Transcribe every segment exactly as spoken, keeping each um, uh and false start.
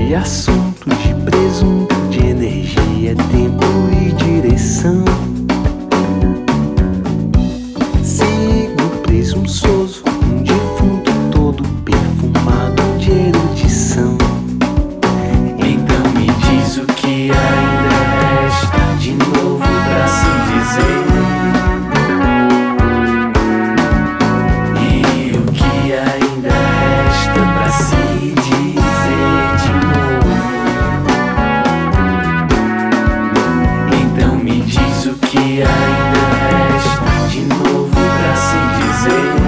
de assunto, de presunto, de energia, tempo e direção. Sigo presunçoso, um defunto todo perfumado de erudição. Então me diz o que ainda resta de novo pra se dizer. E o que ainda resta pra se dizer de novo. Então me diz o que ainda resta de novo pra se dizer.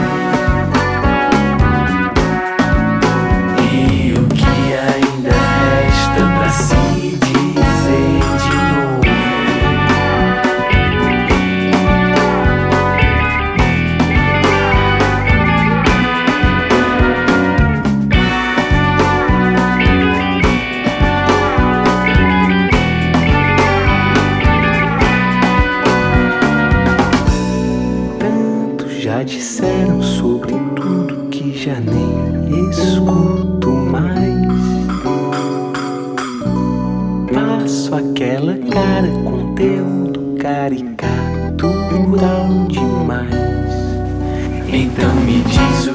E o que ainda resta pra se dizer de novo. Tanto já disseram sobre tudo que já nem escuto mais. Faço aquela cara, conteúdo caricatural demais. Então me diz